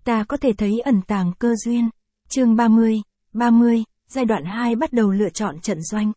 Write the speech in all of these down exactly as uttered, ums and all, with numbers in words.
Ta có thể thấy ẩn tàng cơ duyên. Chương ba mươi, ba mươi, giai đoạn hai bắt đầu lựa chọn trận doanh.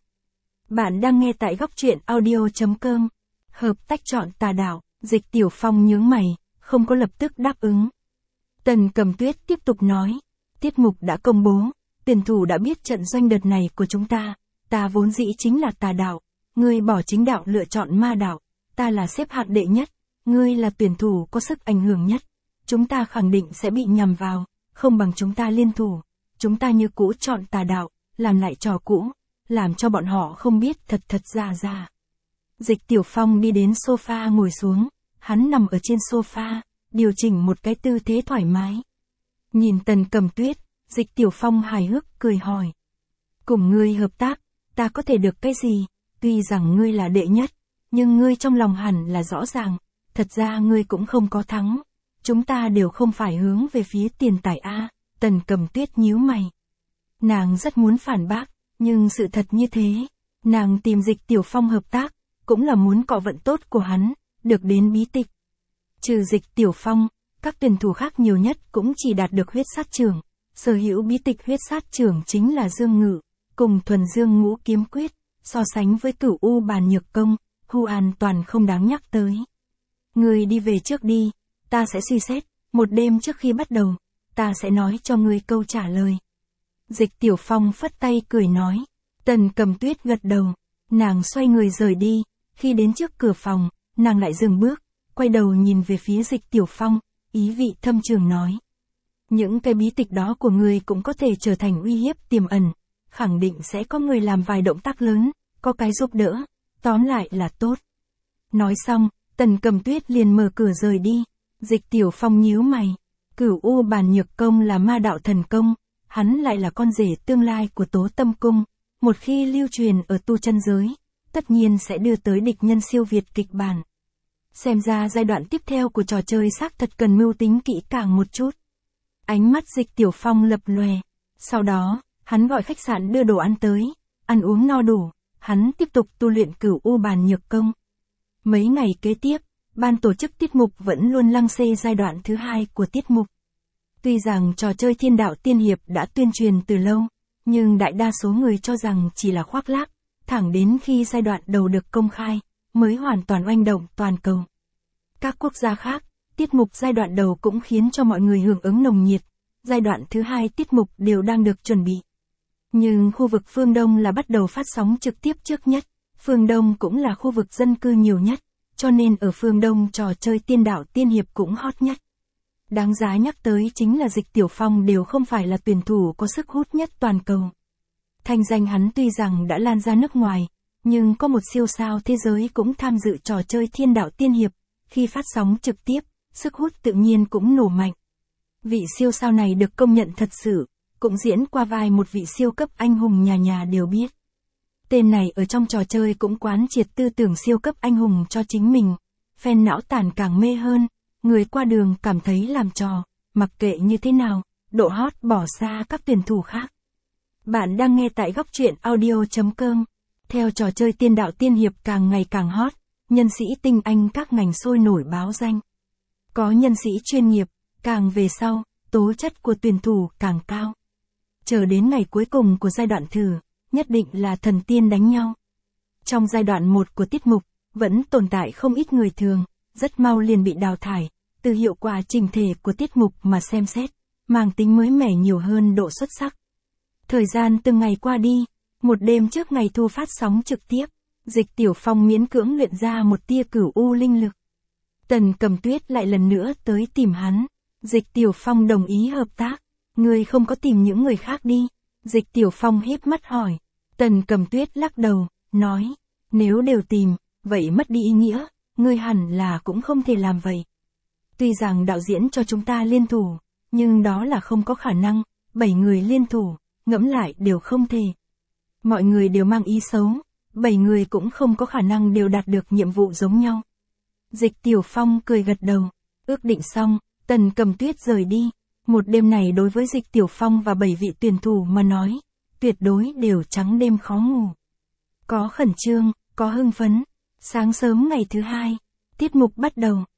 Bạn đang nghe tại góc truyện audio chấm com. Hợp tách chọn tà đạo, Dịch Tiểu Phong nhướng mày, không có lập tức đáp ứng. Tần Cầm Tuyết tiếp tục nói, tiết mục đã công bố, tuyển thủ đã biết trận doanh đợt này của chúng ta, ta vốn dĩ chính là tà đạo, ngươi bỏ chính đạo lựa chọn ma đạo, ta là xếp hạng đệ nhất, ngươi là tuyển thủ có sức ảnh hưởng nhất, chúng ta khẳng định sẽ bị nhằm vào, không bằng chúng ta liên thủ, chúng ta như cũ chọn tà đạo, làm lại trò cũ, làm cho bọn họ không biết thật thật ra ra. Dịch Tiểu Phong đi đến sofa ngồi xuống, hắn nằm ở trên sofa, điều chỉnh một cái tư thế thoải mái. Nhìn Tần Cầm Tuyết, Dịch Tiểu Phong hài hước cười hỏi. Cùng ngươi hợp tác, ta có thể được cái gì? Tuy rằng ngươi là đệ nhất, nhưng ngươi trong lòng hẳn là rõ ràng, thật ra ngươi cũng không có thắng. Chúng ta đều không phải hướng về phía tiền tài A, Tần Cầm Tuyết nhíu mày. Nàng rất muốn phản bác, nhưng sự thật như thế, nàng tìm Dịch Tiểu Phong hợp tác, cũng là muốn cọ vận tốt của hắn, được đến bí tịch. Trừ Dịch Tiểu Phong, các tuyển thủ khác nhiều nhất cũng chỉ đạt được huyết sát trưởng, sở hữu bí tịch huyết sát trưởng chính là Dương Ngự, cùng thuần dương ngũ kiếm quyết, so sánh với Cửu U bàn nhược công, Hu An toàn không đáng nhắc tới. Ngươi đi về trước đi, ta sẽ suy xét, một đêm trước khi bắt đầu, ta sẽ nói cho ngươi câu trả lời. Dịch Tiểu Phong phất tay cười nói, Tần Cầm Tuyết gật đầu, nàng xoay người rời đi, khi đến trước cửa phòng, nàng lại dừng bước, quay đầu nhìn về phía Dịch Tiểu Phong, ý vị thâm trường nói. Những cái bí tịch đó của ngươi cũng có thể trở thành uy hiếp tiềm ẩn, khẳng định sẽ có người làm vài động tác lớn, có cái giúp đỡ, tóm lại là tốt. Nói xong, Tần Cầm Tuyết liền mở cửa rời đi, Dịch Tiểu Phong nhíu mày, Cửu U bàn nhược công là ma đạo thần công, hắn lại là con rể tương lai của Tố Tâm Cung, một khi lưu truyền ở tu chân giới, tất nhiên sẽ đưa tới địch nhân siêu việt kịch bản. Xem ra giai đoạn tiếp theo của trò chơi xác thật cần mưu tính kỹ càng một chút. Ánh mắt Dịch Tiểu Phong lập lòe, sau đó, hắn gọi khách sạn đưa đồ ăn tới, ăn uống no đủ, hắn tiếp tục tu luyện Cửu U bàn nhược công. Mấy ngày kế tiếp, ban tổ chức tiết mục vẫn luôn lăng xê giai đoạn thứ hai của tiết mục. Tuy rằng trò chơi Thiên Đạo Tiên Hiệp đã tuyên truyền từ lâu, nhưng đại đa số người cho rằng chỉ là khoác lác, thẳng đến khi giai đoạn đầu được công khai, mới hoàn toàn oanh động toàn cầu. Các quốc gia khác, tiết mục giai đoạn đầu cũng khiến cho mọi người hưởng ứng nồng nhiệt, giai đoạn thứ hai tiết mục đều đang được chuẩn bị. Nhưng khu vực phương Đông là bắt đầu phát sóng trực tiếp trước nhất, phương Đông cũng là khu vực dân cư nhiều nhất, cho nên ở phương Đông trò chơi Tiên Đạo Tiên Hiệp cũng hot nhất. Đáng giá nhắc tới chính là Dịch Tiểu Phong đều không phải là tuyển thủ có sức hút nhất toàn cầu. Thanh danh hắn tuy rằng đã lan ra nước ngoài, nhưng có một siêu sao thế giới cũng tham dự trò chơi Thiên Đạo Tiên Hiệp, khi phát sóng trực tiếp, sức hút tự nhiên cũng nổ mạnh. Vị siêu sao này được công nhận thật sự, cũng diễn qua vai một vị siêu cấp anh hùng nhà nhà đều biết. Tên này ở trong trò chơi cũng quán triệt tư tưởng siêu cấp anh hùng cho chính mình, fan não tàn càng mê hơn, người qua đường cảm thấy làm trò, mặc kệ như thế nào, độ hot bỏ xa các tuyển thủ khác. Bạn đang nghe tại góc truyện audio chấm com. Theo trò chơi Tiên Đạo Tiên Hiệp càng ngày càng hot, nhân sĩ tinh anh các ngành sôi nổi báo danh. Có nhân sĩ chuyên nghiệp, càng về sau, tố chất của tuyển thủ càng cao. Chờ đến ngày cuối cùng của giai đoạn thử, nhất định là thần tiên đánh nhau. Trong giai đoạn một của tiết mục, vẫn tồn tại không ít người thường, rất mau liền bị đào thải, từ hiệu quả trình thể của tiết mục mà xem xét, mang tính mới mẻ nhiều hơn độ xuất sắc. Thời gian từng ngày qua đi, một đêm trước ngày thu phát sóng trực tiếp, Dịch Tiểu Phong miễn cưỡng luyện ra một tia Cửu U linh lực. Tần Cầm Tuyết lại lần nữa tới tìm hắn, Dịch Tiểu Phong đồng ý hợp tác, ngươi không có tìm những người khác đi, Dịch Tiểu Phong híp mắt hỏi. Tần Cầm Tuyết lắc đầu, nói, nếu đều tìm, vậy mất đi ý nghĩa, ngươi hẳn là cũng không thể làm vậy. Tuy rằng đạo diễn cho chúng ta liên thủ, nhưng đó là không có khả năng, bảy người liên thủ, ngẫm lại đều không thể. Mọi người đều mang ý xấu, bảy người cũng không có khả năng đều đạt được nhiệm vụ giống nhau. Dịch Tiểu Phong cười gật đầu, ước định xong, Tần Cầm Tuyết rời đi. Một đêm này đối với Dịch Tiểu Phong và bảy vị tuyển thủ mà nói, tuyệt đối đều trắng đêm khó ngủ. Có khẩn trương, có hưng phấn. Sáng sớm ngày thứ hai, tiết mục bắt đầu,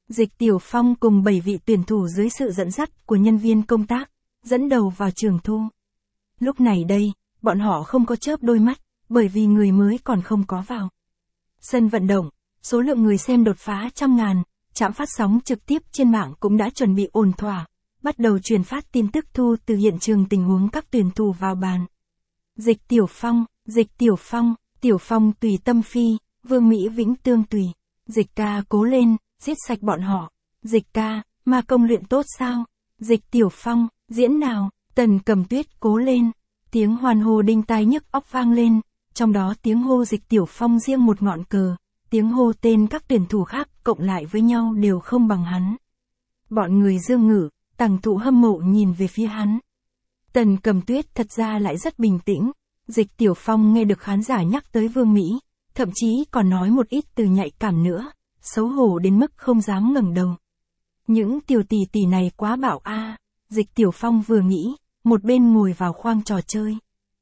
Dịch Tiểu Phong cùng bảy vị tuyển thủ dưới sự dẫn dắt của nhân viên công tác, dẫn đầu vào trường thu. Lúc này đây, bọn họ không có chớp đôi mắt, bởi vì người mới còn không có vào. Sân vận động, số lượng người xem đột phá trăm ngàn, trạm phát sóng trực tiếp trên mạng cũng đã chuẩn bị ổn thỏa, bắt đầu truyền phát tin tức thu từ hiện trường tình huống các tuyển thủ vào bàn. Dịch Tiểu Phong, Dịch Tiểu Phong, Tiểu Phong tùy tâm phi, Vương Mỹ Vĩnh tương tùy. Dịch ca cố lên, giết sạch bọn họ. Dịch ca, ma công luyện tốt sao? Dịch Tiểu Phong, diễn nào? Tần Cẩm Tuyết cố lên. Tiếng hoan hô đinh tai nhức óc vang lên, trong đó tiếng hô Dịch Tiểu Phong riêng một ngọn cờ, tiếng hô tên các tuyển thủ khác cộng lại với nhau đều không bằng hắn. Bọn người Dương Ngữ, Tằng Thụ hâm mộ nhìn về phía hắn. Tần Cẩm Tuyết thật ra lại rất bình tĩnh. Dịch Tiểu Phong nghe được khán giả nhắc tới Vương Mỹ, thậm chí còn nói một ít từ nhạy cảm nữa, xấu hổ đến mức không dám ngẩng đầu. Những tiểu tỷ tỷ này quá bạo a. Dịch Tiểu Phong vừa nghĩ, một bên ngồi vào khoang trò chơi.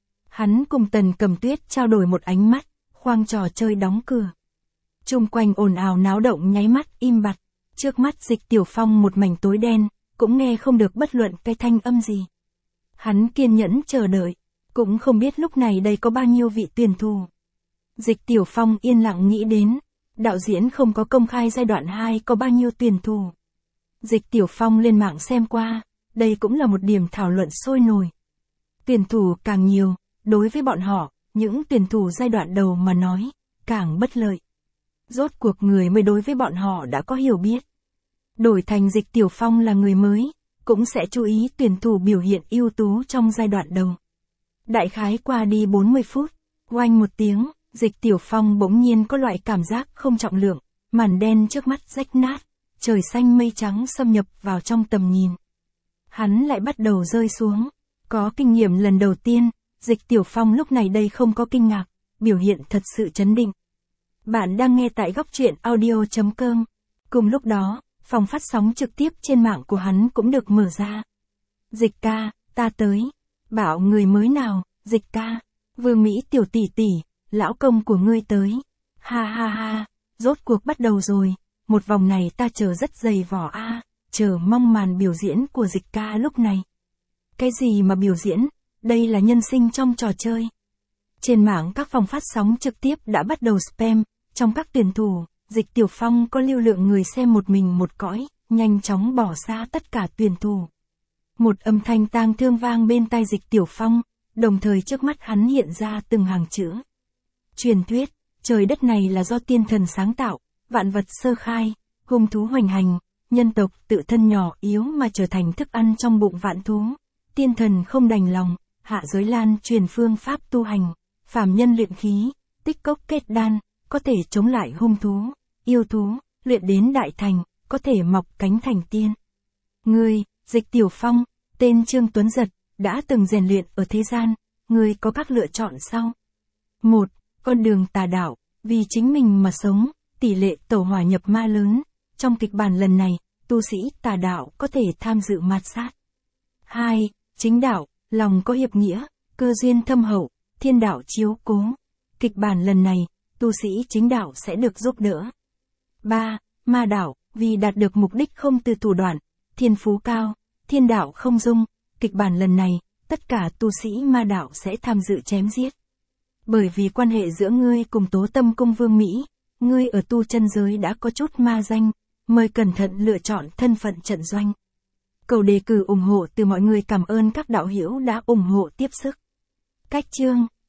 Hắn cùng Tần Cẩm Tuyết trao đổi một ánh mắt, khoang trò chơi đóng cửa. Chung quanh ồn ào náo động nháy mắt im bặt, trước mắt Dịch Tiểu Phong một mảnh tối đen, cũng nghe không được bất luận cái thanh âm gì. Hắn kiên nhẫn chờ đợi, cũng không biết lúc này đây có bao nhiêu vị tuyển thủ. Dịch Tiểu Phong yên lặng nghĩ đến, đạo diễn không có công khai giai đoạn hai có bao nhiêu tuyển thủ. Dịch Tiểu Phong lên mạng xem qua, đây cũng là một điểm thảo luận sôi nổi. Tuyển thủ càng nhiều, đối với bọn họ, những tuyển thủ giai đoạn đầu mà nói, càng bất lợi. Rốt cuộc người mới đối với bọn họ đã có hiểu biết. Đổi thành Dịch Tiểu Phong là người mới, cũng sẽ chú ý tuyển thủ biểu hiện ưu tú trong giai đoạn đầu. Đại khái qua đi bốn mươi phút, oanh một tiếng, Dịch Tiểu Phong bỗng nhiên có loại cảm giác không trọng lượng, màn đen trước mắt rách nát, trời xanh mây trắng xâm nhập vào trong tầm nhìn. Hắn lại bắt đầu rơi xuống, có kinh nghiệm lần đầu tiên, Dịch Tiểu Phong lúc này đây không có kinh ngạc, biểu hiện thật sự chấn định. Bạn đang nghe tại góc truyện audio chấm com. Cùng lúc đó, phòng phát sóng trực tiếp trên mạng của hắn cũng được mở ra. Dịch ca, ta tới. Bảo người mới nào, Dịch ca. Vương Mỹ tiểu tỷ tỷ, lão công của ngươi tới. Ha ha ha, rốt cuộc bắt đầu rồi. Một vòng này ta chờ rất dày vỏ a, chờ mong màn biểu diễn của Dịch ca lúc này. Cái gì mà biểu diễn, đây là nhân sinh trong trò chơi. Trên mạng các phòng phát sóng trực tiếp đã bắt đầu spam, trong các tuyển thủ, Dịch Tiểu Phong có lưu lượng người xem một mình một cõi, nhanh chóng bỏ xa tất cả tuyển thủ. Một âm thanh tang thương vang bên tai Dịch Tiểu Phong, đồng thời trước mắt hắn hiện ra từng hàng chữ. Truyền thuyết, trời đất này là do tiên thần sáng tạo, vạn vật sơ khai, hung thú hoành hành, nhân tộc tự thân nhỏ yếu mà trở thành thức ăn trong bụng vạn thú. Tiên thần không đành lòng, hạ giới lan truyền phương pháp tu hành, phàm nhân luyện khí, tích cốc kết đan, có thể chống lại hung thú, yêu thú, luyện đến đại thành, có thể mọc cánh thành tiên. Ngươi, Dịch Tiểu Phong, tên Trương Tuấn Giật, đã từng rèn luyện ở thế gian, ngươi có các lựa chọn sau. một. Con đường tà đạo, vì chính mình mà sống, tỷ lệ tẩu hỏa nhập ma lớn. Trong kịch bản lần này, tu sĩ tà đạo có thể tham dự mạt sát. hai. Chính đạo, lòng có hiệp nghĩa, cơ duyên thâm hậu, thiên đạo chiếu cố. Kịch bản lần này, tu sĩ chính đạo sẽ được giúp đỡ. ba. Ma đạo, vì đạt được mục đích không từ thủ đoạn, thiên phú cao, thiên đạo không dung. Kịch bản lần này, tất cả tu sĩ ma đạo sẽ tham dự chém giết. Bởi vì quan hệ giữa ngươi cùng Tố Tâm Cung Vương Mỹ, ngươi ở tu chân giới đã có chút ma danh, mời cẩn thận lựa chọn thân phận trận doanh. Cầu đề cử ủng hộ từ mọi người, cảm ơn các đạo hữu đã ủng hộ tiếp sức. Cách chương